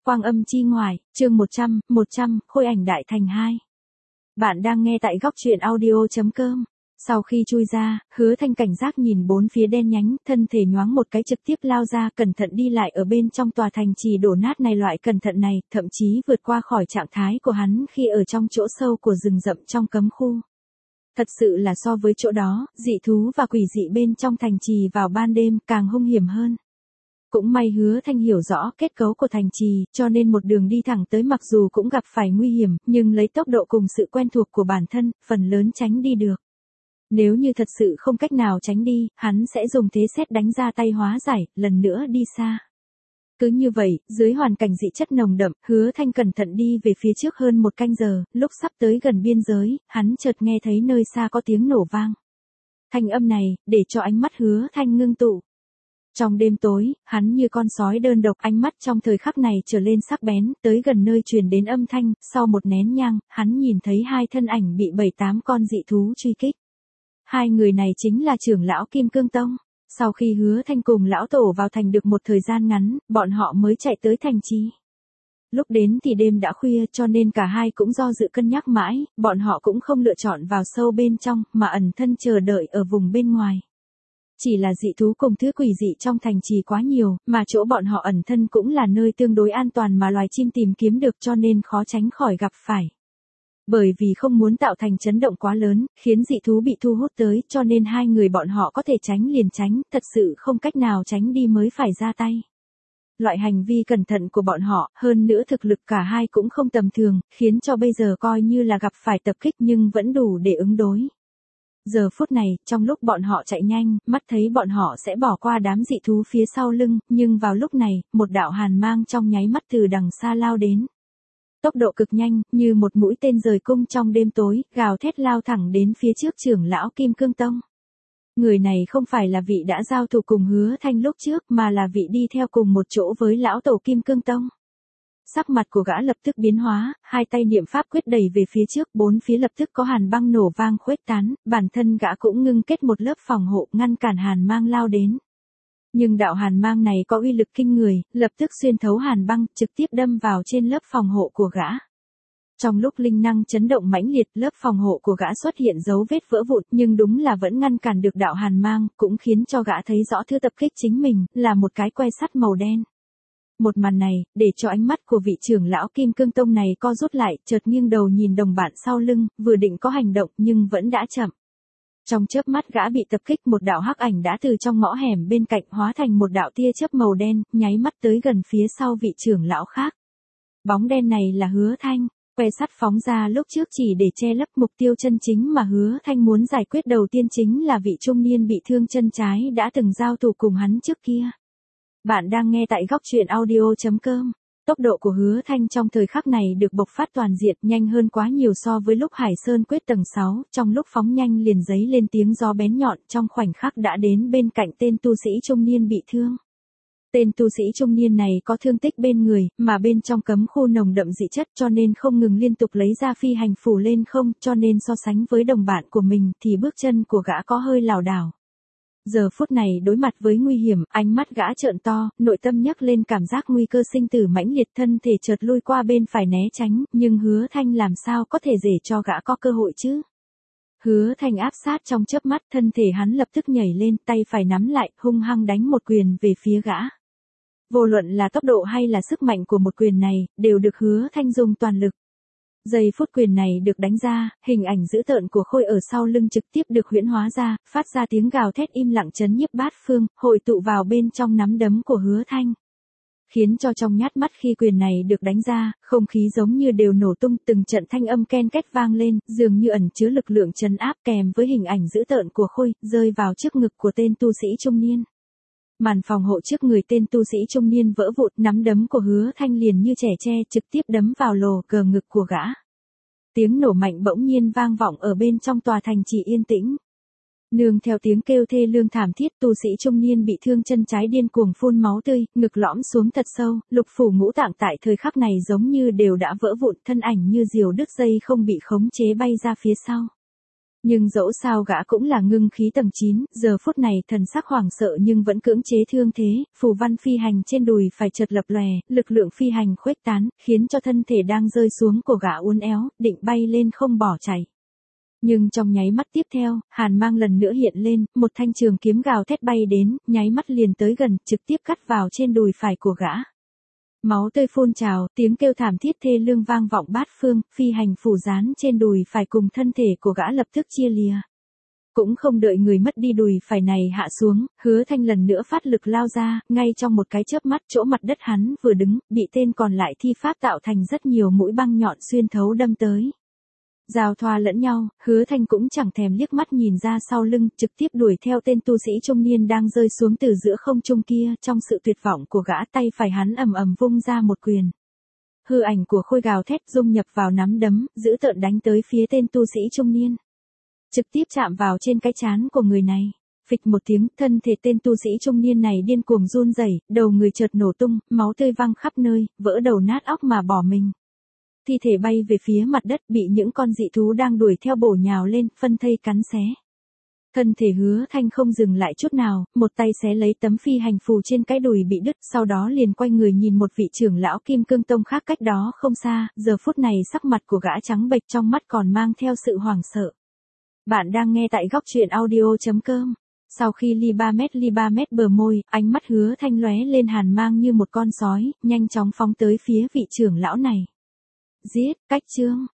Quang âm chi ngoại, chương 100, khôi ảnh đại thành 2. Bạn đang nghe tại góc truyện audio.com. Sau khi chui ra, Hứa Thanh cảnh giác nhìn bốn phía đen nhánh, thân thể nhoáng một cái trực tiếp lao ra, cẩn thận đi lại ở bên trong tòa thành trì đổ nát này. Loại cẩn thận này, thậm chí vượt qua khỏi trạng thái của hắn khi ở trong chỗ sâu của rừng rậm trong cấm khu. Thật sự là so với chỗ đó, dị thú và quỷ dị bên trong thành trì vào ban đêm càng hung hiểm hơn. Cũng may Hứa Thanh hiểu rõ kết cấu của thành trì, cho nên một đường đi thẳng tới mặc dù cũng gặp phải nguy hiểm, nhưng lấy tốc độ cùng sự quen thuộc của bản thân, phần lớn tránh đi được. Nếu như thật sự không cách nào tránh đi, hắn sẽ dùng thế sét đánh ra tay hóa giải, lần nữa đi xa. Cứ như vậy, dưới hoàn cảnh dị chất nồng đậm, Hứa Thanh cẩn thận đi về phía trước hơn một canh giờ, lúc sắp tới gần biên giới, hắn chợt nghe thấy nơi xa có tiếng nổ vang. Thanh âm này, để cho ánh mắt Hứa Thanh ngưng tụ. Trong đêm tối, hắn như con sói đơn độc, ánh mắt trong thời khắc này trở lên sắc bén, tới gần nơi truyền đến âm thanh, sau một nén nhang, hắn nhìn thấy hai thân ảnh bị 7-8 con dị thú truy kích. Hai người này chính là trưởng lão Kim Cương Tông. Sau khi Hứa Thanh cùng lão tổ vào thành được một thời gian ngắn, bọn họ mới chạy tới thành trì. Lúc đến thì đêm đã khuya cho nên cả hai cũng do dự cân nhắc mãi, bọn họ cũng không lựa chọn vào sâu bên trong, mà ẩn thân chờ đợi ở vùng bên ngoài. Chỉ là dị thú cùng thứ quỷ dị trong thành trì quá nhiều, mà chỗ bọn họ ẩn thân cũng là nơi tương đối an toàn mà loài chim tìm kiếm được, cho nên khó tránh khỏi gặp phải. Bởi vì không muốn tạo thành chấn động quá lớn, khiến dị thú bị thu hút tới, cho nên hai người bọn họ có thể tránh liền tránh, thật sự không cách nào tránh đi mới phải ra tay. Loại hành vi cẩn thận của bọn họ, hơn nữa thực lực cả hai cũng không tầm thường, khiến cho bây giờ coi như là gặp phải tập kích nhưng vẫn đủ để ứng đối. Giờ phút này, trong lúc bọn họ chạy nhanh, mắt thấy bọn họ sẽ bỏ qua đám dị thú phía sau lưng, nhưng vào lúc này, một đạo hàn mang trong nháy mắt từ đằng xa lao đến. Tốc độ cực nhanh, như một mũi tên rời cung trong đêm tối, gào thét lao thẳng đến phía trước trưởng lão Kim Cương Tông. Người này không phải là vị đã giao thủ cùng Hứa Thanh lúc trước, mà là vị đi theo cùng một chỗ với lão tổ Kim Cương Tông. Sắc mặt của gã lập tức biến hóa, hai tay niệm pháp quyết đẩy về phía trước, bốn phía lập tức có hàn băng nổ vang khuếch tán, bản thân gã cũng ngưng kết một lớp phòng hộ ngăn cản hàn mang lao đến. Nhưng đạo hàn mang này có uy lực kinh người, lập tức xuyên thấu hàn băng, trực tiếp đâm vào trên lớp phòng hộ của gã. Trong lúc linh năng chấn động mãnh liệt, lớp phòng hộ của gã xuất hiện dấu vết vỡ vụn, nhưng đúng là vẫn ngăn cản được đạo hàn mang, cũng khiến cho gã thấy rõ thứ tập kích chính mình, là một cái que sắt màu đen. Một màn này, để cho ánh mắt của vị trưởng lão Kim Cương Tông này co rút lại, chợt nghiêng đầu nhìn đồng bạn sau lưng, vừa định có hành động nhưng vẫn đã chậm. Trong chớp mắt gã bị tập kích, một đạo hắc ảnh đã từ trong ngõ hẻm bên cạnh hóa thành một đạo tia chớp màu đen, nháy mắt tới gần phía sau vị trưởng lão khác. Bóng đen này là Hứa Thanh, que sắt phóng ra lúc trước chỉ để che lấp mục tiêu chân chính mà Hứa Thanh muốn giải quyết đầu tiên chính là vị trung niên bị thương chân trái đã từng giao thủ cùng hắn trước kia. Bạn đang nghe tại góc truyện audio.com. Tốc độ của Hứa Thanh trong thời khắc này được bộc phát toàn diện, nhanh hơn quá nhiều so với lúc Hải Sơn quyết tầng 6, trong lúc phóng nhanh liền giấy lên tiếng gió bén nhọn, trong khoảnh khắc đã đến bên cạnh tên tu sĩ trung niên bị thương. Tên tu sĩ trung niên này có thương tích bên người, mà bên trong cấm khu nồng đậm dị chất cho nên không ngừng liên tục lấy ra phi hành phủ lên không, cho nên so sánh với đồng bạn của mình thì bước chân của gã có hơi lảo đảo. Giờ phút này đối mặt với nguy hiểm, ánh mắt gã trợn to, nội tâm nhấc lên cảm giác nguy cơ sinh tử mãnh liệt, thân thể chợt lui qua bên phải né tránh, nhưng Hứa Thanh làm sao có thể để cho gã có cơ hội chứ? Hứa Thanh áp sát trong chớp mắt, thân thể hắn lập tức nhảy lên, tay phải nắm lại, hung hăng đánh một quyền về phía gã. Vô luận là tốc độ hay là sức mạnh của một quyền này, đều được Hứa Thanh dùng toàn lực. Giây phút quyền này được đánh ra, hình ảnh dữ tợn của Khôi ở sau lưng trực tiếp được huyễn hóa ra, phát ra tiếng gào thét im lặng chấn nhiếp bát phương, hội tụ vào bên trong nắm đấm của Hứa Thanh. Khiến cho trong nhát mắt khi quyền này được đánh ra, không khí giống như đều nổ tung, từng trận thanh âm ken két vang lên, dường như ẩn chứa lực lượng trấn áp kèm với hình ảnh dữ tợn của Khôi, rơi vào trước ngực của tên tu sĩ trung niên. Màn phòng hộ trước người tên tu sĩ trung niên vỡ vụn, nắm đấm của Hứa Thanh liền như trẻ tre trực tiếp đấm vào lồ cờ ngực của gã. Tiếng nổ mạnh bỗng nhiên vang vọng ở bên trong tòa thành trì yên tĩnh. Nương theo tiếng kêu thê lương thảm thiết, tu sĩ trung niên bị thương chân trái điên cuồng phun máu tươi, ngực lõm xuống thật sâu, lục phủ ngũ tạng tại thời khắc này giống như đều đã vỡ vụn, thân ảnh như diều đứt dây không bị khống chế bay ra phía sau. Nhưng dẫu sao gã cũng là ngưng khí tầng 9, giờ phút này thần sắc hoảng sợ nhưng vẫn cưỡng chế thương thế, phù văn phi hành trên đùi phải chợt lập lòe, lực lượng phi hành khuếch tán, khiến cho thân thể đang rơi xuống của gã uốn éo, định bay lên không bỏ chạy. Nhưng trong nháy mắt tiếp theo, hàn mang lần nữa hiện lên, một thanh trường kiếm gào thét bay đến, nháy mắt liền tới gần, trực tiếp cắt vào trên đùi phải của gã. Máu tươi phun trào, tiếng kêu thảm thiết thê lương vang vọng bát phương, phi hành phủ dán trên đùi phải cùng thân thể của gã lập tức chia lìa. Cũng không đợi người mất đi đùi phải này hạ xuống, Hứa Thanh lần nữa phát lực lao ra, ngay trong một cái chớp mắt chỗ mặt đất hắn vừa đứng, bị tên còn lại thi pháp tạo thành rất nhiều mũi băng nhọn xuyên thấu đâm tới. Giao thoa lẫn nhau, Hứa Thanh cũng chẳng thèm liếc mắt nhìn ra sau lưng, trực tiếp đuổi theo tên tu sĩ trung niên đang rơi xuống từ giữa không trung kia, trong sự tuyệt vọng của gã tay phải hắn ầm ầm vung ra một quyền. Hư ảnh của khôi gào thét dung nhập vào nắm đấm, giữ tợn đánh tới phía tên tu sĩ trung niên. Trực tiếp chạm vào trên cái trán của người này. Phịch một tiếng, thân thể tên tu sĩ trung niên này điên cuồng run rẩy, đầu người chợt nổ tung, máu tươi văng khắp nơi, vỡ đầu nát óc mà bỏ mình. Thi thể bay về phía mặt đất, bị những con dị thú đang đuổi theo bổ nhào lên, phân thây cắn xé. Thân thể Hứa Thanh không dừng lại chút nào, một tay xé lấy tấm phi hành phù trên cái đùi bị đứt, sau đó liền quay người nhìn một vị trưởng lão Kim Cương Tông khác cách đó không xa, giờ phút này sắc mặt của gã trắng bệch, trong mắt còn mang theo sự hoảng sợ. Bạn đang nghe tại góc truyện audio.com. Sau khi ly 3 mét bờ môi, ánh mắt Hứa Thanh lóe lên hàn mang như một con sói, nhanh chóng phóng tới phía vị trưởng lão này. Giết, cách chương.